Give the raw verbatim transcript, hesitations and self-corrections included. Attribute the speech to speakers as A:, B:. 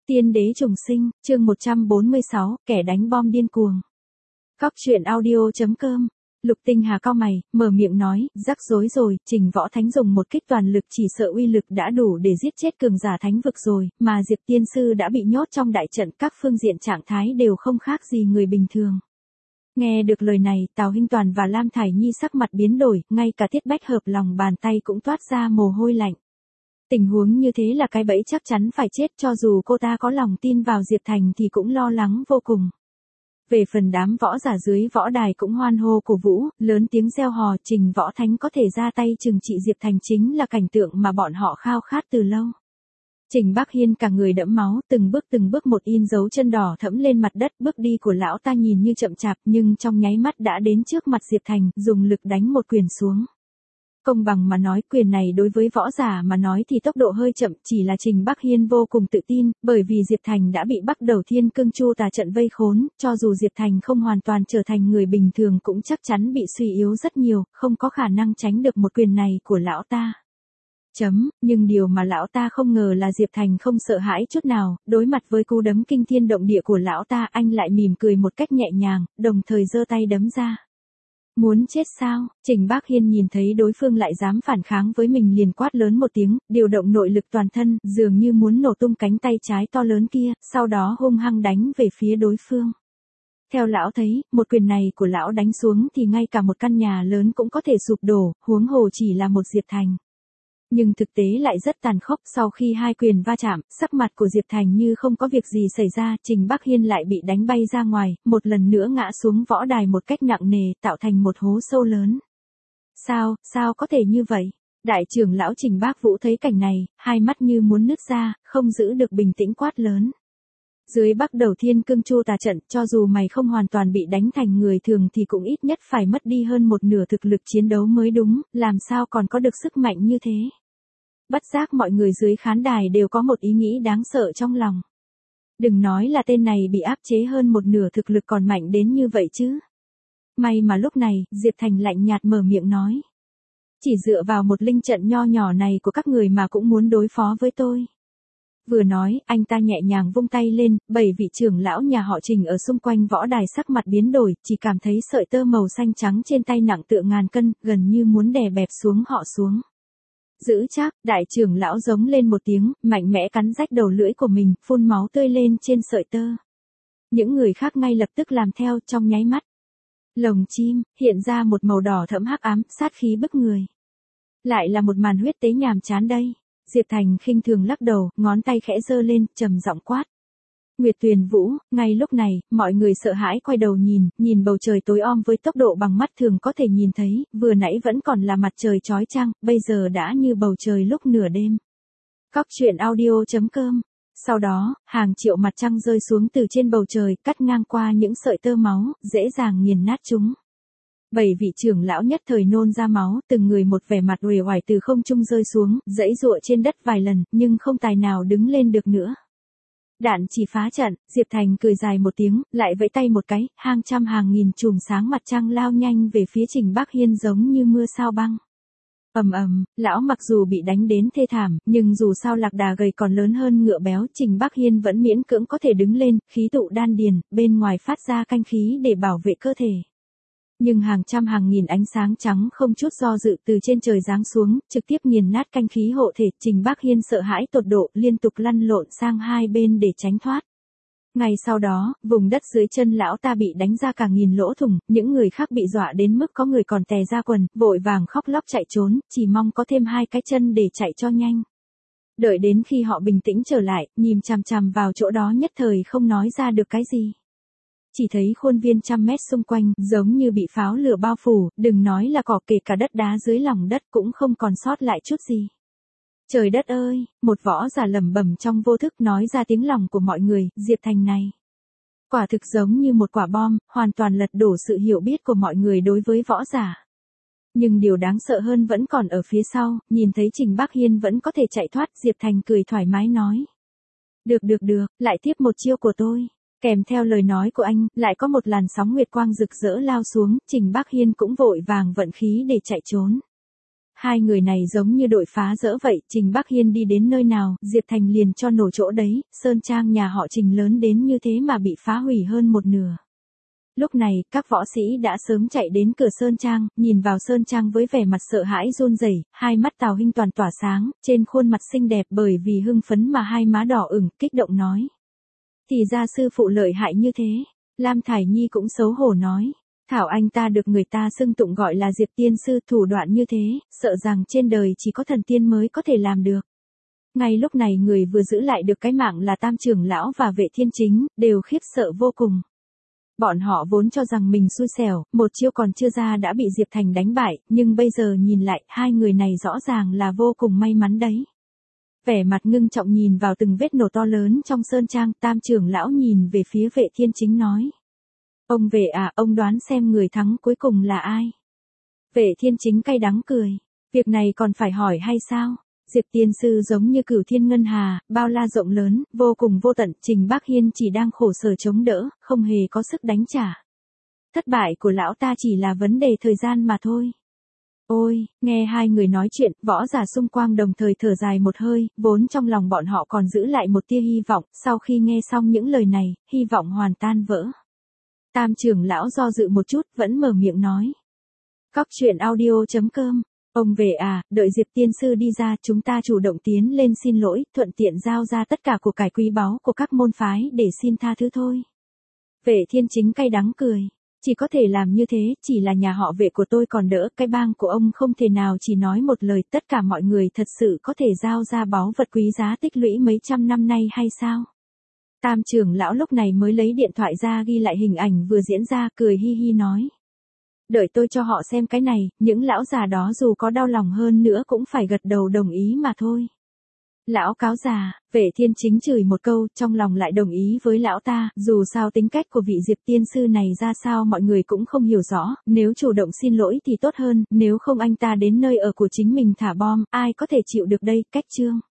A: Tiên đế trùng sinh, chương một trăm bốn mươi sáu, kẻ đánh bom điên cuồng. Cóc truyện audio chấm com. Lục Tinh Hà cau mày, mở miệng nói, rắc rối rồi, Trình Võ Thánh dùng một kích toàn lực chỉ sợ uy lực đã đủ để giết chết cường giả thánh vực rồi, mà Diệp Tiên Sư đã bị nhốt trong đại trận, các phương diện trạng thái đều không khác gì người bình thường. Nghe được lời này, Tào Hinh Toàn và Lam Thải Nhi sắc mặt biến đổi, ngay cả Tiết Bách Hợp lòng bàn tay cũng toát ra mồ hôi lạnh. Tình huống như thế là cái bẫy chắc chắn phải chết, cho dù cô ta có lòng tin vào Diệp Thành thì cũng lo lắng vô cùng. Về phần đám võ giả dưới võ đài cũng hoan hô cổ vũ, lớn tiếng reo hò, Trình Võ Thánh có thể ra tay trừng trị Diệp Thành chính là cảnh tượng mà bọn họ khao khát từ lâu. Trình Bắc Hiên cả người đẫm máu, từng bước từng bước một in dấu chân đỏ thẫm lên mặt đất, bước đi của lão ta nhìn như chậm chạp nhưng trong nháy mắt đã đến trước mặt Diệp Thành, dùng lực đánh một quyền xuống. Công bằng mà nói, quyền này đối với võ giả mà nói thì tốc độ hơi chậm, chỉ là Trình Bắc Hiên vô cùng tự tin, bởi vì Diệp Thành đã bị bắt đầu Thiên Cương Chu Tà trận vây khốn, cho dù Diệp Thành không hoàn toàn trở thành người bình thường cũng chắc chắn bị suy yếu rất nhiều, không có khả năng tránh được một quyền này của lão ta. Chấm, nhưng điều mà lão ta không ngờ là Diệp Thành không sợ hãi chút nào, đối mặt với cú đấm kinh thiên động địa của lão ta, anh lại mỉm cười một cách nhẹ nhàng, đồng thời giơ tay đấm ra. Muốn chết sao? Trình Bắc Hiên nhìn thấy đối phương lại dám phản kháng với mình liền quát lớn một tiếng, điều động nội lực toàn thân, dường như muốn nổ tung cánh tay trái to lớn kia, sau đó hung hăng đánh về phía đối phương. Theo lão thấy, một quyền này của lão đánh xuống thì ngay cả một căn nhà lớn cũng có thể sụp đổ, huống hồ chỉ là một Diệp Thành. Nhưng thực tế lại rất tàn khốc, sau khi hai quyền va chạm, sắc mặt của Diệp Thành như không có việc gì xảy ra, Trình Bắc Hiên lại bị đánh bay ra ngoài, một lần nữa ngã xuống võ đài một cách nặng nề, tạo thành một hố sâu lớn. Sao, sao có thể như vậy? Đại trưởng lão Trình Bác Vũ thấy cảnh này, hai mắt như muốn nứt ra, không giữ được bình tĩnh quát lớn. Dưới Bắc Đầu Thiên Cương Chu Tà trận, cho dù mày không hoàn toàn bị đánh thành người thường thì cũng ít nhất phải mất đi hơn một nửa thực lực chiến đấu mới đúng, làm sao còn có được sức mạnh như thế. Bất giác mọi người dưới khán đài đều có một ý nghĩ đáng sợ trong lòng. Đừng nói là tên này bị áp chế hơn một nửa thực lực còn mạnh đến như vậy chứ. May mà lúc này, Diệp Thành lạnh nhạt mở miệng nói. Chỉ dựa vào một linh trận nho nhỏ này của các người mà cũng muốn đối phó với tôi. Vừa nói, anh ta nhẹ nhàng vung tay lên, bảy vị trưởng lão nhà họ Trình ở xung quanh võ đài sắc mặt biến đổi, chỉ cảm thấy sợi tơ màu xanh trắng trên tay nặng tựa ngàn cân, gần như muốn đè bẹp xuống họ xuống. Giữ chắc, đại trưởng lão giống lên một tiếng, mạnh mẽ cắn rách đầu lưỡi của mình, phun máu tươi lên trên sợi tơ. Những người khác ngay lập tức làm theo trong nháy mắt. Lồng chim, hiện ra một màu đỏ thẫm hắc ám, sát khí bức người. Lại là một màn huyết tế nhàm chán đây. Diệp Thành khinh thường lắc đầu, ngón tay khẽ giơ lên, trầm giọng quát. Nguyệt Tuyền Vũ, ngay lúc này, mọi người sợ hãi quay đầu nhìn, nhìn bầu trời tối om với tốc độ bằng mắt thường có thể nhìn thấy, vừa nãy vẫn còn là mặt trời chói chang, bây giờ đã như bầu trời lúc nửa đêm. Cóc truyện audio chấm com. Sau đó, hàng triệu mặt trăng rơi xuống từ trên bầu trời, cắt ngang qua những sợi tơ máu, dễ dàng nghiền nát chúng. Bảy vị trưởng lão nhất thời nôn ra máu, từng người một vẻ mặt uể oải từ không trung rơi xuống, giãy giụa trên đất vài lần, nhưng không tài nào đứng lên được nữa. Đạn chỉ phá trận, Diệp Thành cười dài một tiếng, lại vẫy tay một cái, hàng trăm hàng nghìn chùm sáng mặt trăng lao nhanh về phía Trình Bắc Hiên giống như mưa sao băng. Ầm ầm, lão mặc dù bị đánh đến thê thảm, nhưng dù sao lạc đà gầy còn lớn hơn ngựa béo, Trình Bắc Hiên vẫn miễn cưỡng có thể đứng lên, khí tụ đan điền, bên ngoài phát ra canh khí để bảo vệ cơ thể. Nhưng hàng trăm hàng nghìn ánh sáng trắng không chút do dự từ trên trời giáng xuống, trực tiếp nghiền nát canh khí hộ thể, Trình Bắc Hiên sợ hãi tột độ, liên tục lăn lộn sang hai bên để tránh thoát. Ngay sau đó, vùng đất dưới chân lão ta bị đánh ra cả nghìn lỗ thủng, những người khác bị dọa đến mức có người còn tè ra quần, vội vàng khóc lóc chạy trốn, chỉ mong có thêm hai cái chân để chạy cho nhanh. Đợi đến khi họ bình tĩnh trở lại, nhìn chằm chằm vào chỗ đó nhất thời không nói ra được cái gì. Chỉ thấy khuôn viên trăm mét xung quanh, giống như bị pháo lửa bao phủ, đừng nói là cỏ, kể cả đất đá dưới lòng đất cũng không còn sót lại chút gì. Trời đất ơi, một võ giả lẩm bẩm trong vô thức nói ra tiếng lòng của mọi người, Diệp Thành này. Quả thực giống như một quả bom, hoàn toàn lật đổ sự hiểu biết của mọi người đối với võ giả. Nhưng điều đáng sợ hơn vẫn còn ở phía sau, nhìn thấy Trình Bắc Hiên vẫn có thể chạy thoát, Diệp Thành cười thoải mái nói. Được được được, lại tiếp một chiêu của tôi. Kèm theo lời nói của anh, lại có một làn sóng nguyệt quang rực rỡ lao xuống, Trình Bắc Hiên cũng vội vàng vận khí để chạy trốn. Hai người này giống như đội phá dỡ vậy, Trình Bắc Hiên đi đến nơi nào, Diệp Thành liền cho nổ chỗ đấy, sơn trang nhà họ Trình lớn đến như thế mà bị phá hủy hơn một nửa. Lúc này, các võ sĩ đã sớm chạy đến cửa sơn trang, nhìn vào sơn trang với vẻ mặt sợ hãi run rẩy, hai mắt Tào Hinh Toàn tỏa sáng, trên khuôn mặt xinh đẹp bởi vì hưng phấn mà hai má đỏ ửng, kích động nói. Thì ra sư phụ lợi hại như thế, Lam Thải Nhi cũng xấu hổ nói. Thảo anh ta được người ta xưng tụng gọi là Diệp tiên sư, thủ đoạn như thế, sợ rằng trên đời chỉ có thần tiên mới có thể làm được. Ngay lúc này người vừa giữ lại được cái mạng là Tam trưởng lão và Vệ Thiên Chính, đều khiếp sợ vô cùng. Bọn họ vốn cho rằng mình xui xẻo, một chiêu còn chưa ra đã bị Diệp Thành đánh bại, nhưng bây giờ nhìn lại, hai người này rõ ràng là vô cùng may mắn đấy. Vẻ mặt ngưng trọng nhìn vào từng vết nổ to lớn trong sơn trang, Tam trưởng lão nhìn về phía Vệ Thiên Chính nói. Ông Vệ à, ông đoán xem người thắng cuối cùng là ai? Vệ Thiên Chính cay đắng cười. Việc này còn phải hỏi hay sao? Diệp tiên sư giống như cửu thiên ngân hà, bao la rộng lớn, vô cùng vô tận, Trình Bắc Hiên chỉ đang khổ sở chống đỡ, không hề có sức đánh trả. Thất bại của lão ta chỉ là vấn đề thời gian mà thôi. Ôi, nghe hai người nói chuyện, võ giả xung quanh đồng thời thở dài một hơi, vốn trong lòng bọn họ còn giữ lại một tia hy vọng, sau khi nghe xong những lời này, hy vọng hoàn tan vỡ. Tam trưởng lão do dự một chút, vẫn mở miệng nói. Cóc truyện audio chấm com. Ông Vệ à, đợi Diệp tiên sư đi ra, chúng ta chủ động tiến lên xin lỗi, thuận tiện giao ra tất cả của cải quý báu của các môn phái để xin tha thứ thôi. Vệ Thiên Chính cay đắng cười. Chỉ có thể làm như thế, chỉ là nhà họ Vệ của tôi còn đỡ, cái bang của ông không thể nào chỉ nói một lời, tất cả mọi người thật sự có thể giao ra báu vật quý giá tích lũy mấy trăm năm nay hay sao? Tam trưởng lão lúc này mới lấy điện thoại ra ghi lại hình ảnh vừa diễn ra, cười hi hi nói. Đợi tôi cho họ xem cái này, những lão già đó dù có đau lòng hơn nữa cũng phải gật đầu đồng ý mà thôi. Lão cáo già, Vệ Thiên Chính chửi một câu, trong lòng lại đồng ý với lão ta, dù sao tính cách của vị Diệp tiên sư này ra sao mọi người cũng không hiểu rõ, nếu chủ động xin lỗi thì tốt hơn, nếu không anh ta đến nơi ở của chính mình thả bom, ai có thể chịu được đây, cách chương.